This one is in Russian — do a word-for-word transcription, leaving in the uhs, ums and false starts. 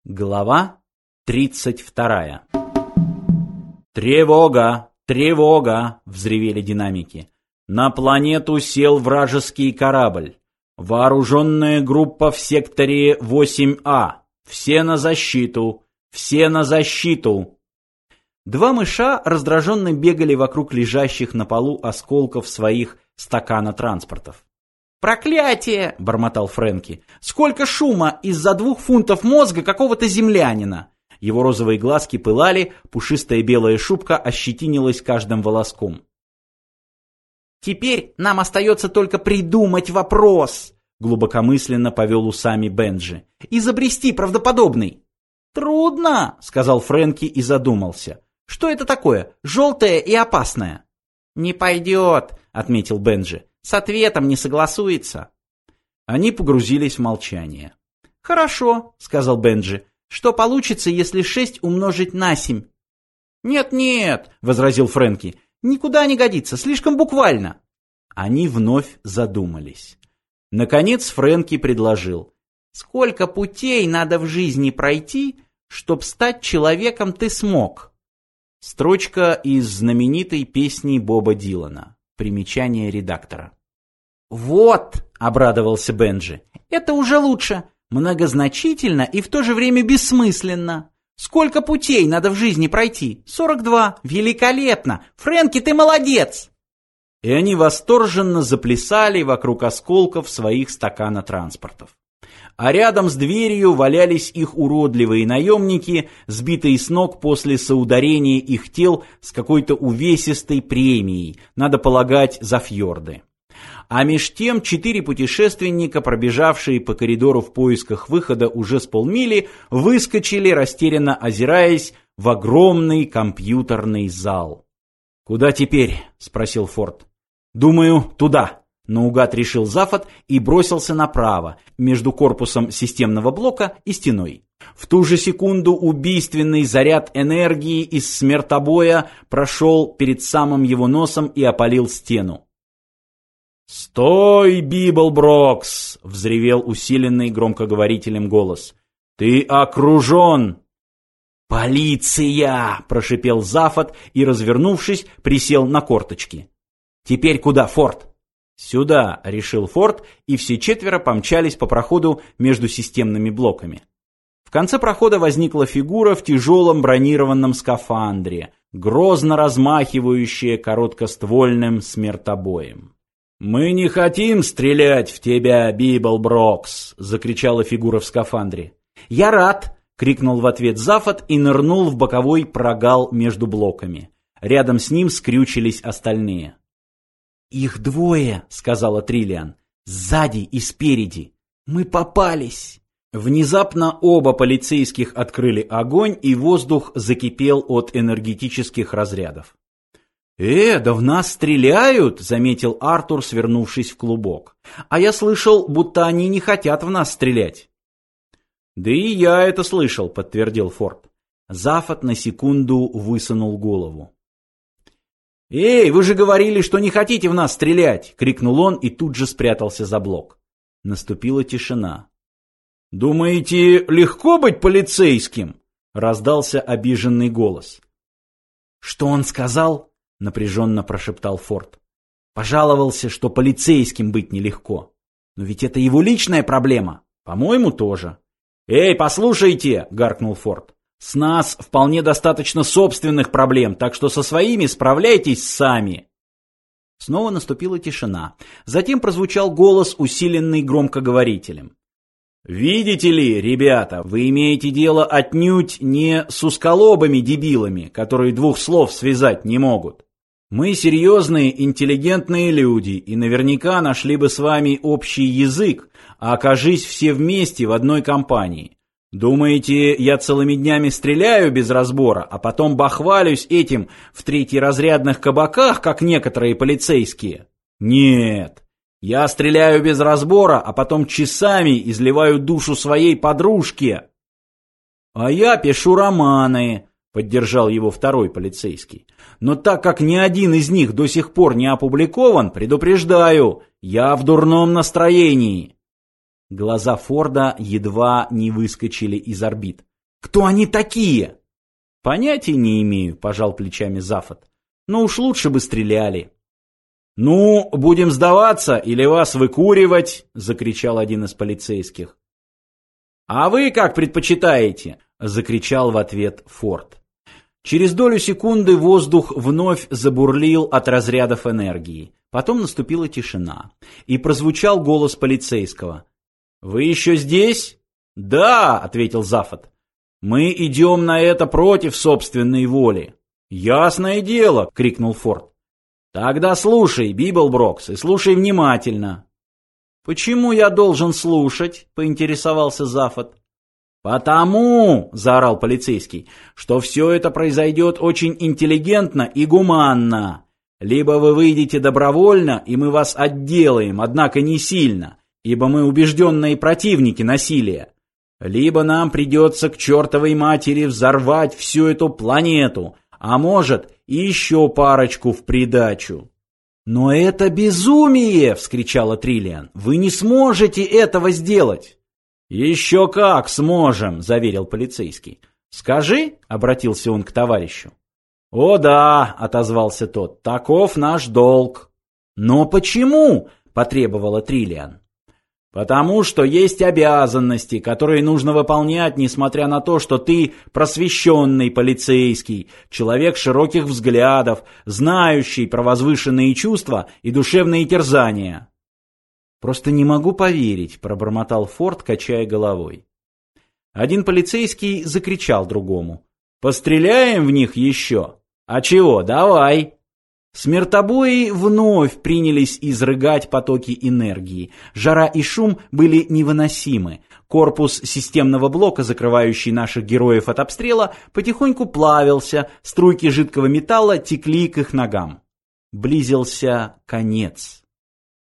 Глава тридцать вторая. «Тревога! Тревога!» — взревели динамики. «На планету сел вражеский корабль. Вооруженная группа в секторе восемь А. Все на защиту! Все на защиту!» Два мыша раздраженно бегали вокруг лежащих на полу осколков своих стаканотранспортов. «Проклятие!» — бормотал Фрэнки. «Сколько шума из-за двух фунтов мозга какого-то землянина!» Его розовые глазки пылали, пушистая белая шубка ощетинилась каждым волоском. «Теперь нам остается только придумать вопрос!» — глубокомысленно повел усами Бенджи. «Изобрести правдоподобный!» «Трудно!» — сказал Фрэнки и задумался. «Что это такое? Желтое и опасное?» «Не пойдет!» — отметил Бенджи. «С ответом не согласуется». Они погрузились в молчание. «Хорошо», — сказал Бенджи. «Что получится, если шесть умножить на семь?» «Нет-нет», — возразил Фрэнки. «Никуда не годится, слишком буквально». Они вновь задумались. Наконец Фрэнки предложил. «Сколько путей надо в жизни пройти, чтоб стать человеком ты смог?» Строчка из знаменитой песни Боба Дилана. Примечание редактора. «Вот», — обрадовался Бенджи, — «это уже лучше. Многозначительно и в то же время бессмысленно. Сколько путей надо в жизни пройти? сорок два. Великолепно! Фрэнки, ты молодец!» И они восторженно заплясали вокруг осколков своих стаканотранспортов. А рядом с дверью валялись их уродливые наемники, сбитые с ног после соударения их тел с какой-то увесистой премией, надо полагать, за фьорды. А меж тем четыре путешественника, пробежавшие по коридору в поисках выхода уже с полмили, выскочили, растерянно озираясь, в огромный компьютерный зал. «Куда теперь?» — спросил Форд. «Думаю, туда», — наугад решил Зафот и бросился направо, между корпусом системного блока и стеной. В ту же секунду убийственный заряд энергии из смертобоя прошел перед самым его носом и опалил стену. «Стой, Библброкс!» — взревел усиленный громкоговорителем голос. «Ты окружен!» «Полиция!» — прошипел Зафот и, развернувшись, присел на корточки. «Теперь куда, Форд?» «Сюда», — решил Форд, и все четверо помчались по проходу между системными блоками. В конце прохода возникла фигура в тяжелом бронированном скафандре, грозно размахивающая короткоствольным смертобоем. «Мы не хотим стрелять в тебя, Библброкс!» — закричала фигура в скафандре. «Я рад!» — крикнул в ответ Зафот и нырнул в боковой прогал между блоками. Рядом с ним скрючились остальные. «Их двое!» — сказала Триллиан. «Сзади и спереди! Мы попались!» Внезапно оба полицейских открыли огонь, и воздух закипел от энергетических разрядов. «Э, да в нас стреляют!» — заметил Артур, свернувшись в клубок. «А я слышал, будто они не хотят в нас стрелять». «Да и я это слышал», — подтвердил Форд. Зафот на секунду высунул голову. «Эй, вы же говорили, что не хотите в нас стрелять!» — крикнул он и тут же спрятался за блок. Наступила тишина. «Думаете, легко быть полицейским?» — раздался обиженный голос. «Что он сказал?» — напряженно прошептал Форд. «Пожаловался, что полицейским быть нелегко. Но ведь это его личная проблема. По-моему, тоже». «Эй, послушайте!» — гаркнул Форд. «С нас вполне достаточно собственных проблем, так что со своими справляйтесь сами». Снова наступила тишина. Затем прозвучал голос, усиленный громкоговорителем. «Видите ли, ребята, вы имеете дело отнюдь не с узколобыми дебилами, которые двух слов связать не могут. Мы серьезные, интеллигентные люди и наверняка нашли бы с вами общий язык, а окажись все вместе в одной компании. Думаете, я целыми днями стреляю без разбора, а потом бахвалюсь этим в третьеразрядных кабаках, как некоторые полицейские? Нет. Я стреляю без разбора, а потом часами изливаю душу своей подружке. А я пишу романы», — поддержал его второй полицейский. «Но так как ни один из них до сих пор не опубликован, предупреждаю, я в дурном настроении». Глаза Форда едва не выскочили из орбит. Кто они такие? Понятия не имею, пожал плечами Зафот. Но уж лучше бы стреляли. Ну, будем сдаваться или вас выкуривать, закричал один из полицейских. А вы как предпочитаете? Закричал в ответ Форд. Через долю секунды воздух вновь забурлил от разрядов энергии. Потом наступила тишина, и прозвучал голос полицейского. «Вы еще здесь?» «Да», — ответил Зафот. «Мы идем на это против собственной воли». «Ясное дело», — крикнул Форд. «Тогда слушай, Библброкс, и слушай внимательно». «Почему я должен слушать?» — поинтересовался Зафот. «Потому», — заорал полицейский, — «что все это произойдет очень интеллигентно и гуманно. Либо вы выйдете добровольно, и мы вас отделаем, однако не сильно, ибо мы убежденные противники насилия. Либо нам придется к чертовой матери взорвать всю эту планету, а может и еще парочку в придачу». «Но это безумие!» — вскричала Триллиан. «Вы не сможете этого сделать!» «Еще как сможем!» — заверил полицейский. «Скажи!» — обратился он к товарищу. «О да!» — отозвался тот. «Таков наш долг!» «Но почему?» — потребовала Триллиан. «Потому что есть обязанности, которые нужно выполнять, несмотря на то, что ты просвещенный полицейский, человек широких взглядов, знающий про возвышенные чувства и душевные терзания». «Просто не могу поверить», — пробормотал Форд, качая головой. Один полицейский закричал другому. «Постреляем в них еще? А чего, давай!» Смертобои вновь принялись изрыгать потоки энергии. Жара и шум были невыносимы. Корпус системного блока, закрывающий наших героев от обстрела, потихоньку плавился, струйки жидкого металла текли к их ногам. Близился конец.